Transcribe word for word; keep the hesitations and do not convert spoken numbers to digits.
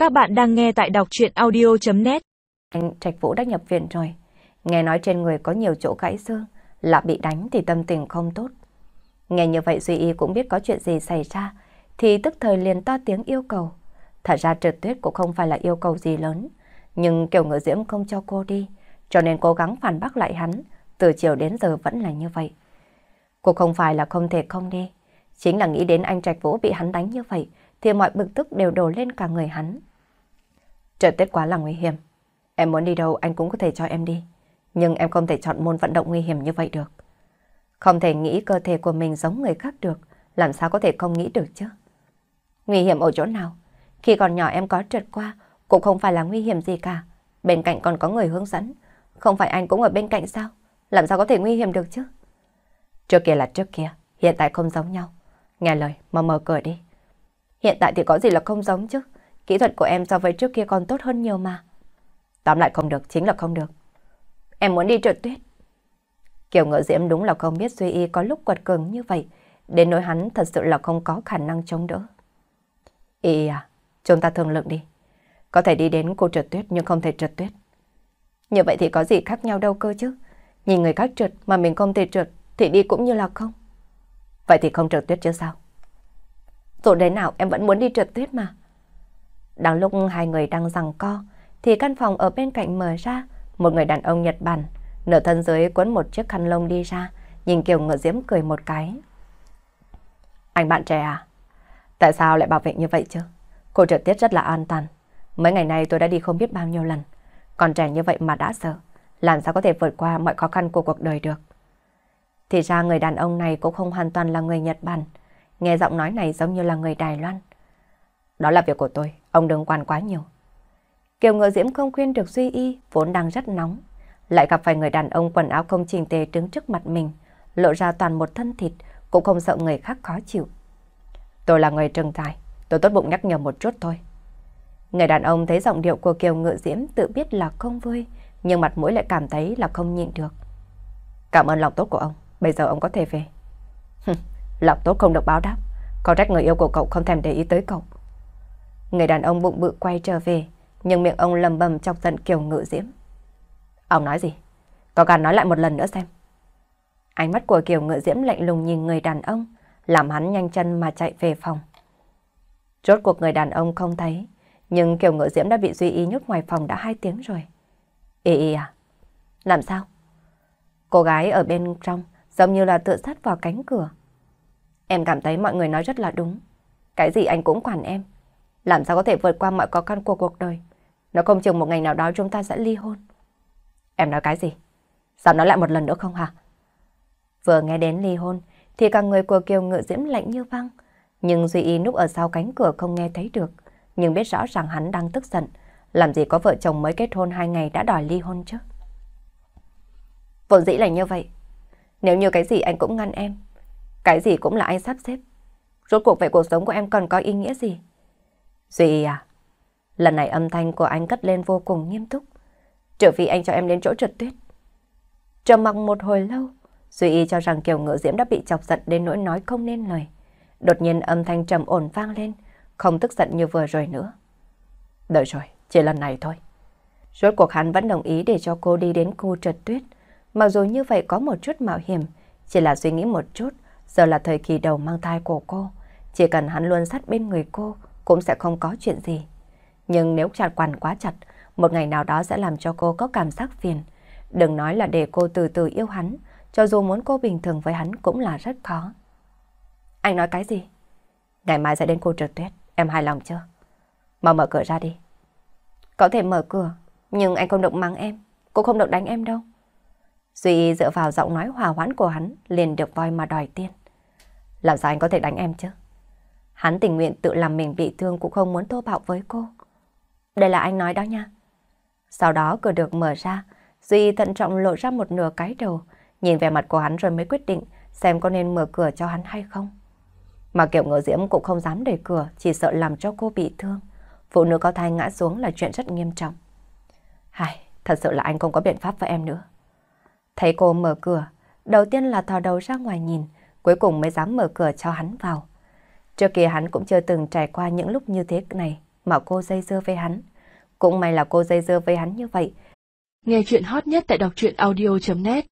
Các bạn đang nghe tại đọc truyện audio chấm net. Anh Trạch Vũ đã nhập viện rồi. Nghe nói trên người có nhiều chỗ gãy xương, là bị đánh thì tâm tình không tốt. Nghe như vậy Duy Y cũng biết có chuyện gì xảy ra, thì tức thời liền to tiếng yêu cầu. Thật ra Trượt Tuyết cũng không phải là yêu cầu gì lớn, nhưng Kiều Ngự Diễm không cho cô đi, cho nên cố gắng phản bác lại hắn, từ chiều đến giờ vẫn là như vậy. Cô không phải là không thể không đi, chính là nghĩ đến anh Trạch Vũ bị hắn đánh như vậy, thì mọi bực tức đều đổ lên cả người hắn. Trượt Tuyết quá là nguy hiểm. Em muốn đi đâu anh cũng có thể cho em đi. Nhưng em không thể chọn môn vận động nguy hiểm như vậy được. Không thể nghĩ cơ thể của mình giống người khác được. Làm sao có thể không nghĩ được chứ? Nguy hiểm ở chỗ nào? Khi còn nhỏ em có trượt qua, cũng không phải là nguy hiểm gì cả. Bên cạnh còn có người hướng dẫn. Không phải anh cũng ở bên cạnh sao? Làm sao có thể nguy hiểm được chứ? Trước kia là trước kia, hiện tại không giống nhau. Nghe lời mà mở cửa đi. Hiện tại thì có gì là không giống chứ? Kỹ thuật của em so với trước kia còn tốt hơn nhiều mà. Tóm lại không được, chính là không được. Em muốn đi Trượt Tuyết. Kiều Ngự Diễm đúng là không biết Duy Y có lúc quật cường như vậy, đến nỗi hắn thật sự là không có khả năng chống đỡ. Y à, chúng ta thương lượng đi. Có thể đi đến cô Trượt Tuyết nhưng không thể trượt tuyết. Như vậy thì có gì khác nhau đâu cơ chứ? Nhìn người khác trượt mà mình không thể trượt thì đi cũng như là không. Vậy thì không trượt tuyết chứ sao? Rồi đến nào em vẫn muốn đi trượt tuyết mà. Đang lúc hai người đang giằng co, thì căn phòng ở bên cạnh mở ra, một người đàn ông Nhật Bản, nửa thân dưới quấn một chiếc khăn lông đi ra, nhìn Kiều Ngự Diễm cười một cái. Anh bạn trẻ à? Tại sao lại bảo vệ như vậy chứ? Cô Trượt Tuyết rất là an toàn. Mấy ngày nay tôi đã đi không biết bao nhiêu lần. Còn trẻ như vậy mà đã sợ, làm sao có thể vượt qua mọi khó khăn của cuộc đời được? Thì ra người đàn ông này cũng không hoàn toàn là người Nhật Bản. Nghe giọng nói này giống như là người Đài Loan. Đó là việc của tôi, ông đừng quan quá nhiều. Kiều Ngự Diễm không khuyên được Duy Y, vốn đang rất nóng. Lại gặp phải người đàn ông quần áo không chỉnh tề đứng trước mặt mình, lộ ra toàn một thân thịt, cũng không sợ người khác khó chịu. Tôi là người trưởng thành, tôi tốt bụng nhắc nhở một chút thôi. Người đàn ông thấy giọng điệu của Kiều Ngự Diễm tự biết là không vui, nhưng mặt mũi lại cảm thấy là không nhịn được. Cảm ơn lòng tốt của ông, bây giờ ông có thể về. Lòng tốt không được báo đáp, có trách người yêu của cậu không thèm để ý tới cậu. Người đàn ông bụng bự quay trở về, nhưng miệng ông lầm bầm chọc giận Kiều Ngự Diễm. Ông nói gì? Có gan nói lại một lần nữa xem. Ánh mắt của Kiều Ngự Diễm lạnh lùng nhìn người đàn ông, làm hắn nhanh chân mà chạy về phòng. Rốt cuộc người đàn ông không thấy, nhưng Kiều Ngự Diễm đã bị Duy Y nhốt ngoài phòng đã hai tiếng rồi. Ý ý à? Làm sao? Cô gái ở bên trong giống như là tựa sát vào cánh cửa. Em cảm thấy mọi người nói rất là đúng. Cái gì anh cũng quản em. Làm sao có thể vượt qua mọi khó khăn của cuộc đời? Nó không chừng một ngày nào đó chúng ta sẽ ly hôn. Em nói cái gì? Sao nói lại một lần nữa không hả? Vừa nghe đến ly hôn thì cả người của Kiều Ngự Diễm lạnh như băng. Nhưng Duy Y núp ở sau cánh cửa không nghe thấy được. Nhưng biết rõ ràng hắn đang tức giận. Làm gì có vợ chồng mới kết hôn hai ngày đã đòi ly hôn chứ? Vốn dĩ là như vậy. Nếu như cái gì anh cũng ngăn em, cái gì cũng là anh sắp xếp, rốt cuộc vậy cuộc sống của em còn có ý nghĩa gì? Duy Y à? Lần này âm thanh của anh cất lên vô cùng nghiêm túc. Trừ vì anh cho em đến chỗ Trượt Tuyết. Trầm mặc một hồi lâu, Duy Y cho rằng Kiều Ngự Diễm đã bị chọc giận đến nỗi nói không nên lời. Đột nhiên âm thanh trầm ổn vang lên, không tức giận như vừa rồi nữa. Đợi rồi, chỉ lần này thôi. Rốt cuộc hắn vẫn đồng ý để cho cô đi đến khu Trượt Tuyết. Mặc dù như vậy có một chút mạo hiểm, chỉ là suy nghĩ một chút, giờ là thời kỳ đầu mang thai của cô. Chỉ cần hắn luôn sát bên người cô, cũng sẽ không có chuyện gì. Nhưng nếu chặt quản quá chặt, một ngày nào đó sẽ làm cho cô có cảm giác phiền. Đừng nói là để cô từ từ yêu hắn, cho dù muốn cô bình thường với hắn cũng là rất khó. Anh nói cái gì? Ngày mai sẽ đến khu Trượt Tuyết, em hài lòng chưa? Mà mở cửa ra đi. Có thể mở cửa, nhưng anh không được mắng em, cũng không được đánh em đâu. Duy dựa vào giọng nói hòa hoãn của hắn, liền được voi mà đòi tiền. Làm sao anh có thể đánh em chứ? Hắn tình nguyện tự làm mình bị thương cũng không muốn thô bạo với cô. Đây là anh nói đó nha. Sau đó cửa được mở ra, Duy thận trọng lộ ra một nửa cái đầu, nhìn về mặt của hắn rồi mới quyết định xem có nên mở cửa cho hắn hay không. Mà Kiều Ngự Diễm cũng không dám đẩy cửa, chỉ sợ làm cho cô bị thương. Phụ nữ có thai ngã xuống là chuyện rất nghiêm trọng. Hài, thật sự là anh không có biện pháp với em nữa. Thấy cô mở cửa, đầu tiên là thò đầu ra ngoài nhìn, cuối cùng mới dám mở cửa cho hắn vào. Trước kia hắn cũng chưa từng trải qua những lúc như thế này, mà cô dây dưa với hắn. Cũng may là cô dây dưa với hắn như vậy. Nghe chuyện hot nhất tại đọc truyện audio chấm net